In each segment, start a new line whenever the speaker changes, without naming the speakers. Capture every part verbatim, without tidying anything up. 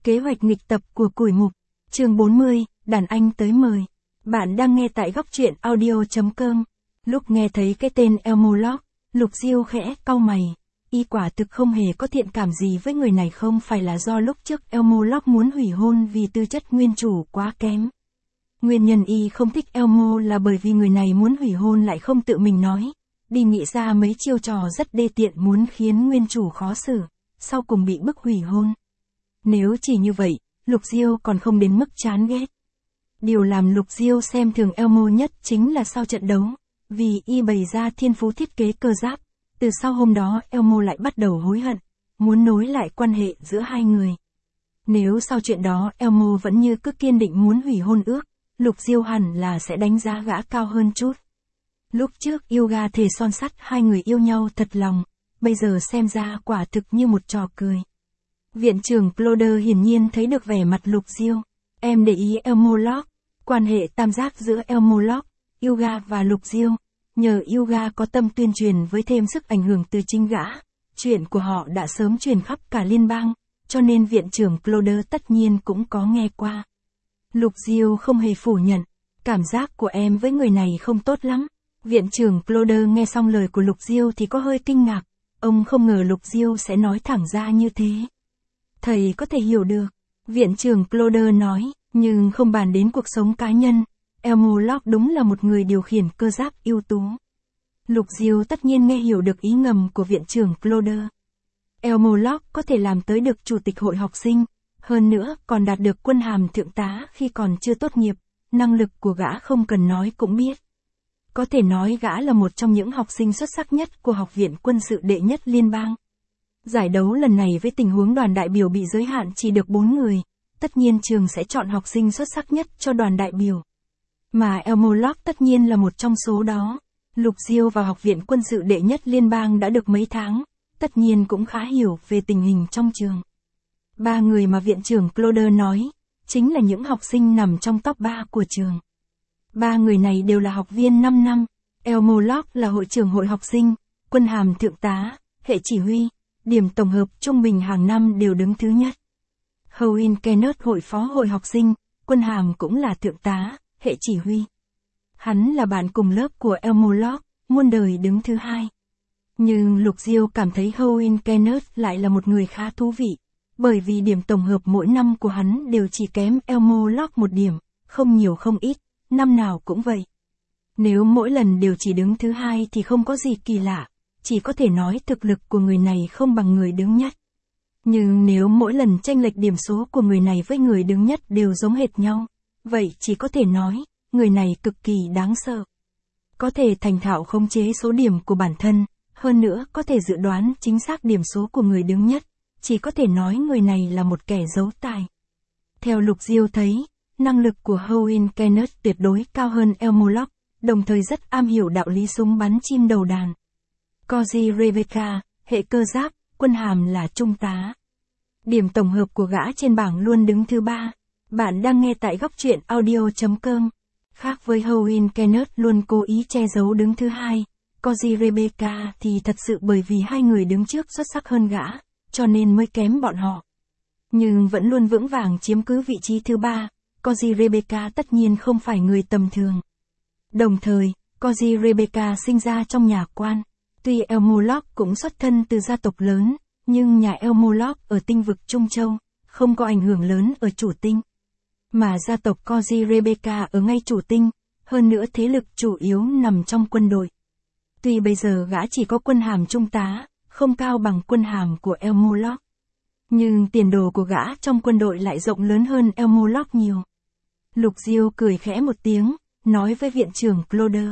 Kế hoạch nghịch tập của củi mục. Chương bốn mươi, đàn anh tới mời. Bạn đang nghe tại góc truyện audio.com. Lúc nghe thấy cái tên Elmo Locke, Lục Diêu khẽ cau mày. Y quả thực không hề có thiện cảm gì với người này, không phải là do lúc trước Elmo Locke muốn hủy hôn vì tư chất nguyên chủ quá kém. Nguyên nhân Y không thích Elmo là bởi vì người này muốn hủy hôn lại không tự mình nói, đi nghĩ ra mấy chiêu trò rất đê tiện muốn khiến nguyên chủ khó xử, sau cùng bị bức hủy hôn. Nếu chỉ như vậy, Lục Diêu còn không đến mức chán ghét. Điều làm Lục Diêu xem thường Elmo nhất chính là sau trận đấu, vì Y bày ra thiên phú thiết kế cơ giáp. Từ sau hôm đó Elmo lại bắt đầu hối hận, muốn nối lại quan hệ giữa hai người. Nếu sau chuyện đó Elmo vẫn như cứ kiên định muốn hủy hôn ước, Lục Diêu hẳn là sẽ đánh giá gã cao hơn chút. Lúc trước Yoga thề son sắt hai người yêu nhau thật lòng, bây giờ xem ra quả thực như một trò cười. Viện trưởng Plodder hiển nhiên thấy được vẻ mặt Lục Diêu. Em để ý Elmo Locke, quan hệ tam giác giữa Elmo Locke, Yoga và Lục Diêu. Nhờ Yoga có tâm tuyên truyền với thêm sức ảnh hưởng từ chính gã, chuyện của họ đã sớm truyền khắp cả liên bang, cho nên viện trưởng Plodder tất nhiên cũng có nghe qua. Lục Diêu không hề phủ nhận, cảm giác của em với người này không tốt lắm. Viện trưởng Plodder nghe xong lời của Lục Diêu thì có hơi kinh ngạc, ông không ngờ Lục Diêu sẽ nói thẳng ra như thế. Thầy có thể hiểu được, viện trưởng Plodder nói, nhưng không bàn đến cuộc sống cá nhân, Elmo Locke đúng là một người điều khiển cơ giáp ưu tú. Lục Diêu tất nhiên nghe hiểu được ý ngầm của viện trưởng Plodder. Elmo Locke có thể làm tới được chủ tịch hội học sinh, hơn nữa còn đạt được quân hàm thượng tá khi còn chưa tốt nghiệp, năng lực của gã không cần nói cũng biết. Có thể nói gã là một trong những học sinh xuất sắc nhất của Học viện Quân sự đệ nhất liên bang. Giải đấu lần này với tình huống đoàn đại biểu bị giới hạn chỉ được bốn người, tất nhiên trường sẽ chọn học sinh xuất sắc nhất cho đoàn đại biểu. Mà Elmo Locke tất nhiên là một trong số đó. Lục Diêu vào Học viện Quân sự đệ nhất liên bang đã được mấy tháng, tất nhiên cũng khá hiểu về tình hình trong trường. Ba người mà viện trưởng Plodder nói, chính là những học sinh nằm trong top ba của trường. Ba người này đều là học viên năm năm, Elmo Locke là hội trưởng hội học sinh, quân hàm thượng tá, hệ chỉ huy, điểm tổng hợp trung bình hàng năm đều đứng thứ nhất. Howie Kenneth hội phó hội học sinh, quân hàm cũng là thượng tá, hệ chỉ huy. Hắn là bạn cùng lớp của Elmo Locke, muôn đời đứng thứ hai. Nhưng Lục Diêu cảm thấy Howie Kenneth lại là một người khá thú vị, bởi vì điểm tổng hợp mỗi năm của hắn đều chỉ kém Elmo Locke một điểm, không nhiều không ít, năm nào cũng vậy. Nếu mỗi lần đều chỉ đứng thứ hai thì không có gì kỳ lạ, chỉ có thể nói thực lực của người này không bằng người đứng nhất. Nhưng nếu mỗi lần chênh lệch điểm số của người này với người đứng nhất đều giống hệt nhau, vậy chỉ có thể nói, người này cực kỳ đáng sợ. Có thể thành thạo khống chế số điểm của bản thân, hơn nữa có thể dự đoán chính xác điểm số của người đứng nhất, chỉ có thể nói người này là một kẻ giấu tài. Theo Lục Diêu thấy, năng lực của Howie Kenneth tuyệt đối cao hơn Elmo Locke, đồng thời rất am hiểu đạo lý súng bắn chim đầu đàn. Cozy Rebecca, hệ cơ giáp, quân hàm là trung tá. Điểm tổng hợp của gã trên bảng luôn đứng thứ ba. Bạn đang nghe tại góc truyện audio.com. Khác với Howie Kenneth luôn cố ý che giấu đứng thứ hai, Cozy Rebecca thì thật sự bởi vì hai người đứng trước xuất sắc hơn gã, cho nên mới kém bọn họ. Nhưng vẫn luôn vững vàng chiếm cứ vị trí thứ ba, Cozy Rebecca tất nhiên không phải người tầm thường. Đồng thời, Cozy Rebecca sinh ra trong nhà quan. Tuy Elmo Locke cũng xuất thân từ gia tộc lớn, nhưng nhà Elmo Locke ở tinh vực Trung Châu, không có ảnh hưởng lớn ở chủ tinh. Mà gia tộc Cozy Rebecca ở ngay chủ tinh, hơn nữa thế lực chủ yếu nằm trong quân đội. Tuy bây giờ gã chỉ có quân hàm trung tá, không cao bằng quân hàm của Elmo Locke. Nhưng tiền đồ của gã trong quân đội lại rộng lớn hơn Elmo Locke nhiều. Lục Diêu cười khẽ một tiếng, nói với viện trưởng Plodder.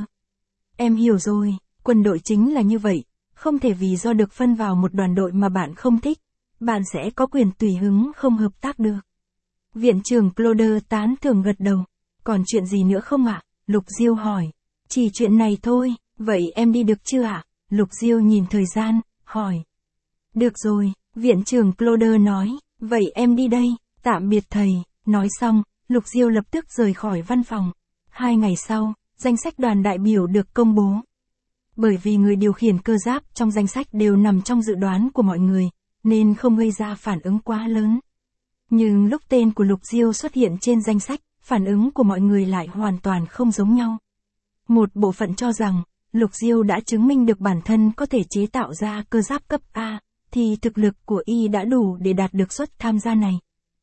Em hiểu rồi, quân đội chính là như vậy, không thể vì do được phân vào một đoàn đội mà bạn không thích, bạn sẽ có quyền tùy hứng không hợp tác được. Viện trưởng Plodder tán thưởng gật đầu. Còn chuyện gì nữa không ạ? Lục Diêu hỏi. Chỉ chuyện này thôi, vậy em đi được chưa ạ? Lục Diêu nhìn thời gian, hỏi. Được rồi, viện trưởng Plodder nói, vậy em đi đây, tạm biệt thầy. Nói xong, Lục Diêu lập tức rời khỏi văn phòng. Hai ngày sau, danh sách đoàn đại biểu được công bố. Bởi vì người điều khiển cơ giáp trong danh sách đều nằm trong dự đoán của mọi người, nên không gây ra phản ứng quá lớn. Nhưng lúc tên của Lục Diêu xuất hiện trên danh sách, phản ứng của mọi người lại hoàn toàn không giống nhau. Một bộ phận cho rằng, Lục Diêu đã chứng minh được bản thân có thể chế tạo ra cơ giáp cấp A, thì thực lực của y đã đủ để đạt được suất tham gia này.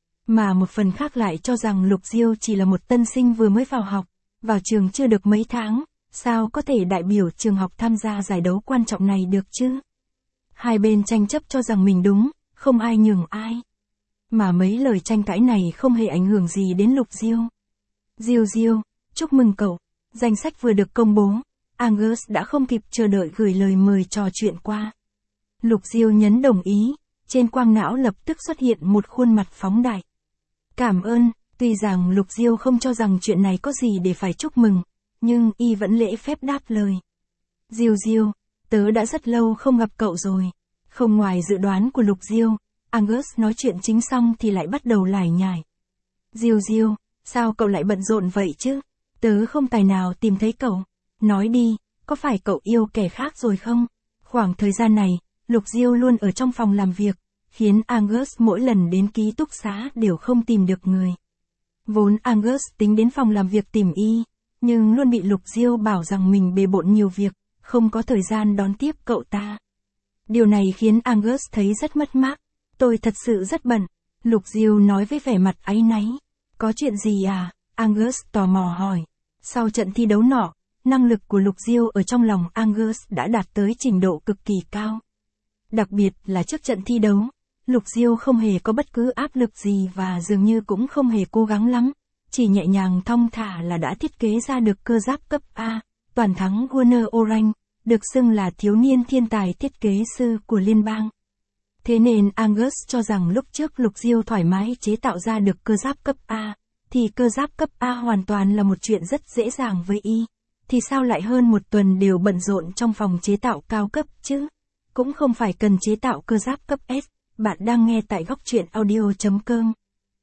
Mà một phần khác lại cho rằng Lục Diêu chỉ là một tân sinh vừa mới vào học, vào trường chưa được mấy tháng, sao có thể đại biểu trường học tham gia giải đấu quan trọng này được chứ? Hai bên tranh chấp cho rằng mình đúng, không ai nhường ai. Mà mấy lời tranh cãi này không hề ảnh hưởng gì đến Lục Diêu. Diêu Diêu, chúc mừng cậu, danh sách vừa được công bố, Angus đã không kịp chờ đợi gửi lời mời trò chuyện qua. Lục Diêu nhấn đồng ý, trên quang não lập tức xuất hiện một khuôn mặt phóng đại. Cảm ơn, tuy rằng Lục Diêu không cho rằng chuyện này có gì để phải chúc mừng, nhưng y vẫn lễ phép đáp lời. Diêu Diêu, tớ đã rất lâu không gặp cậu rồi. Không ngoài dự đoán của Lục Diêu, Angus nói chuyện chính xong thì lại bắt đầu lải nhải. Diêu Diêu, sao cậu lại bận rộn vậy chứ? Tớ không tài nào tìm thấy cậu. Nói đi, có phải cậu yêu kẻ khác rồi không? Khoảng thời gian này, Lục Diêu luôn ở trong phòng làm việc, khiến Angus mỗi lần đến ký túc xá đều không tìm được người. Vốn Angus tính đến phòng làm việc tìm y, nhưng luôn bị Lục Diêu bảo rằng mình bề bộn nhiều việc, không có thời gian đón tiếp cậu ta. Điều này khiến Angus thấy rất mất mát. Tôi thật sự rất bận, Lục Diêu nói với vẻ mặt áy náy. Có chuyện gì à? Angus tò mò hỏi. Sau trận thi đấu nọ, năng lực của Lục Diêu ở trong lòng Angus đã đạt tới trình độ cực kỳ cao. Đặc biệt là trước trận thi đấu, Lục Diêu không hề có bất cứ áp lực gì và dường như cũng không hề cố gắng lắm, chỉ nhẹ nhàng thong thả là đã thiết kế ra được cơ giáp cấp A, toàn thắng Warner Orange, được xưng là thiếu niên thiên tài thiết kế sư của liên bang. Thế nên Angus cho rằng lúc trước Lục Diêu thoải mái chế tạo ra được cơ giáp cấp A, thì cơ giáp cấp A hoàn toàn là một chuyện rất dễ dàng với y. Thì sao lại hơn một tuần đều bận rộn trong phòng chế tạo cao cấp chứ? Cũng không phải cần chế tạo cơ giáp cấp S, bạn đang nghe tại góc truyện audio chấm com.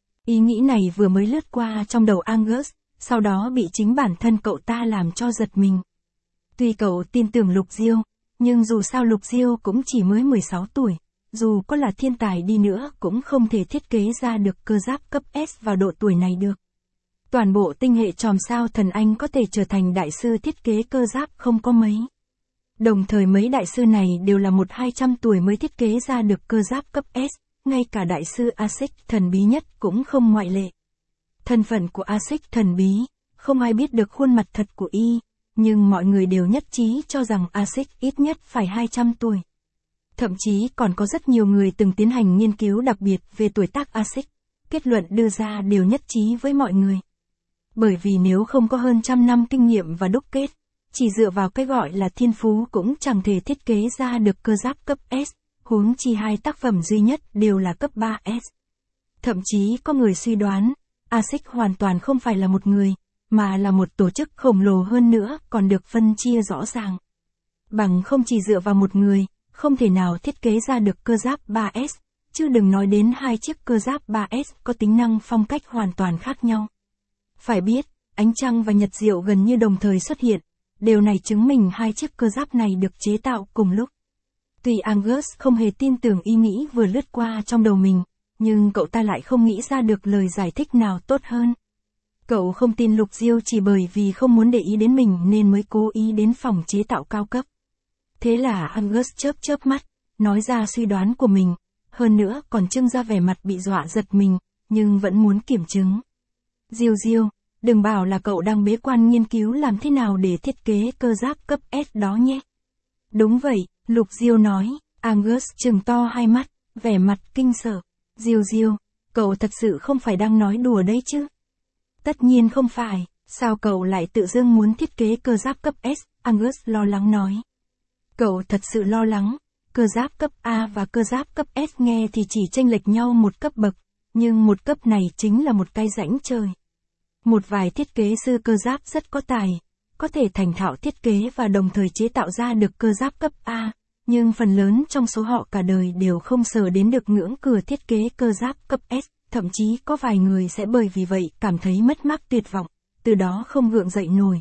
Ý nghĩ này vừa mới lướt qua trong đầu Angus, sau đó bị chính bản thân cậu ta làm cho giật mình. Tuy cậu tin tưởng Lục Diêu, nhưng dù sao Lục Diêu cũng chỉ mới mười sáu tuổi, dù có là thiên tài đi nữa cũng không thể thiết kế ra được cơ giáp cấp S vào độ tuổi này được. Toàn bộ tinh hệ chòm sao thần anh có thể trở thành đại sư thiết kế cơ giáp không có mấy. Đồng thời mấy đại sư này đều là một hai trăm tuổi mới thiết kế ra được cơ giáp cấp S, ngay cả đại sư Asic thần bí nhất cũng không ngoại lệ. Thân phận của Asic thần bí, không ai biết được khuôn mặt thật của y, nhưng mọi người đều nhất trí cho rằng Asic ít nhất phải hai trăm tuổi. Thậm chí còn có rất nhiều người từng tiến hành nghiên cứu đặc biệt về tuổi tác Asic, kết luận đưa ra đều nhất trí với mọi người. Bởi vì nếu không có hơn trăm năm kinh nghiệm và đúc kết, chỉ dựa vào cái gọi là thiên phú cũng chẳng thể thiết kế ra được cơ giáp cấp S, huống chi hai tác phẩm duy nhất đều là cấp ba S. Thậm chí có người suy đoán, Asic hoàn toàn không phải là một người, mà là một tổ chức khổng lồ hơn nữa còn được phân chia rõ ràng. Bằng không chỉ dựa vào một người, không thể nào thiết kế ra được cơ giáp ba S, chứ đừng nói đến hai chiếc cơ giáp ba S có tính năng phong cách hoàn toàn khác nhau. Phải biết, ánh trăng và nhật diệu gần như đồng thời xuất hiện, điều này chứng minh hai chiếc cơ giáp này được chế tạo cùng lúc. Tuy Angus không hề tin tưởng ý nghĩ vừa lướt qua trong đầu mình, nhưng cậu ta lại không nghĩ ra được lời giải thích nào tốt hơn. Cậu không tin Lục Diêu chỉ bởi vì không muốn để ý đến mình nên mới cố ý đến phòng chế tạo cao cấp. Thế là Angus chớp chớp mắt, nói ra suy đoán của mình, hơn nữa còn trưng ra vẻ mặt bị dọa giật mình, nhưng vẫn muốn kiểm chứng. Diêu Diêu, đừng bảo là cậu đang bế quan nghiên cứu làm thế nào để thiết kế cơ giáp cấp S đó nhé. Đúng vậy, Lục Diêu nói. Angus trừng to hai mắt, vẻ mặt kinh sợ. Diêu Diêu, cậu thật sự không phải đang nói đùa đấy chứ? Tất nhiên không phải, sao cậu lại tự dưng muốn thiết kế cơ giáp cấp S? Angus lo lắng nói. Cậu thật sự lo lắng, cơ giáp cấp A và cơ giáp cấp S nghe thì chỉ chênh lệch nhau một cấp bậc, nhưng một cấp này chính là một cái rãnh trời. Một vài thiết kế sư cơ giáp rất có tài, có thể thành thạo thiết kế và đồng thời chế tạo ra được cơ giáp cấp A, nhưng phần lớn trong số họ cả đời đều không sờ đến được ngưỡng cửa thiết kế cơ giáp cấp S, thậm chí có vài người sẽ bởi vì vậy cảm thấy mất mát tuyệt vọng, từ đó không gượng dậy nổi.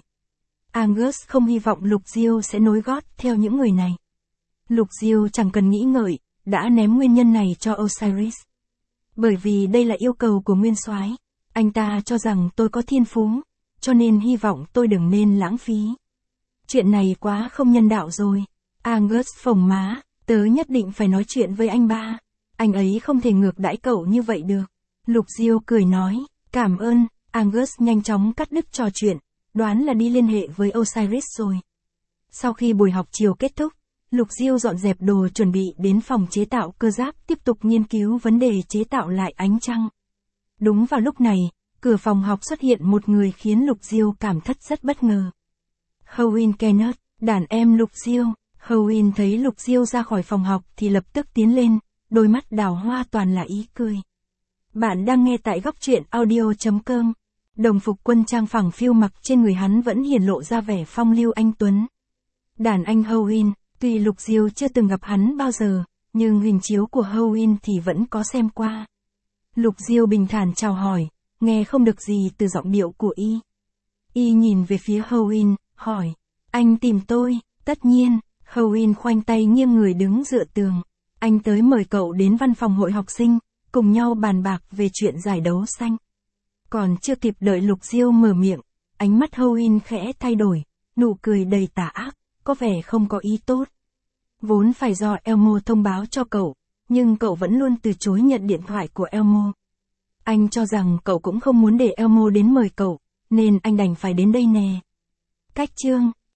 Angus không hy vọng Lục Diêu sẽ nối gót theo những người này. Lục Diêu chẳng cần nghĩ ngợi, đã ném nguyên nhân này cho Osiris. Bởi vì đây là yêu cầu của nguyên soái. Anh ta cho rằng tôi có thiên phú, cho nên hy vọng tôi đừng nên lãng phí. Chuyện này quá không nhân đạo rồi. Angus phồng má, tớ nhất định phải nói chuyện với anh ba. Anh ấy không thể ngược đãi cậu như vậy được. Lục Diêu cười nói, cảm ơn. Angus nhanh chóng cắt đứt trò chuyện, đoán là đi liên hệ với Osiris rồi. Sau khi buổi học chiều kết thúc, Lục Diêu dọn dẹp đồ chuẩn bị đến phòng chế tạo cơ giáp tiếp tục nghiên cứu vấn đề chế tạo lại ánh trăng. Đúng vào lúc này, cửa phòng học xuất hiện một người khiến Lục Diêu cảm thất rất bất ngờ. Howen Kenneth, đàn em Lục Diêu. Howen thấy Lục Diêu ra khỏi phòng học thì lập tức tiến lên, đôi mắt đào hoa toàn là ý cười. Bạn đang nghe tại góc truyện audio.com. Đồng phục quân trang phẳng phiu mặc trên người hắn vẫn hiển lộ ra vẻ phong lưu anh tuấn. Đàn anh Howen, tuy Lục Diêu chưa từng gặp hắn bao giờ, nhưng hình chiếu của Howen thì vẫn có xem qua. Lục Diêu bình thản chào hỏi, nghe không được gì từ giọng điệu của y. Y nhìn về phía Howen, hỏi, anh tìm tôi, tất nhiên. Howen khoanh tay nghiêng người đứng dựa tường. Anh tới mời cậu đến văn phòng hội học sinh, cùng nhau bàn bạc về chuyện giải đấu xanh. Còn chưa kịp đợi Lục Diêu mở miệng, ánh mắt Howen khẽ thay đổi, nụ cười đầy tà ác, có vẻ không có ý tốt. Vốn phải do Elmo thông báo cho cậu, nhưng cậu vẫn luôn từ chối nhận điện thoại của Elmo. Anh cho rằng cậu cũng không muốn để Elmo đến mời cậu, nên anh đành phải đến đây nè. Cách chương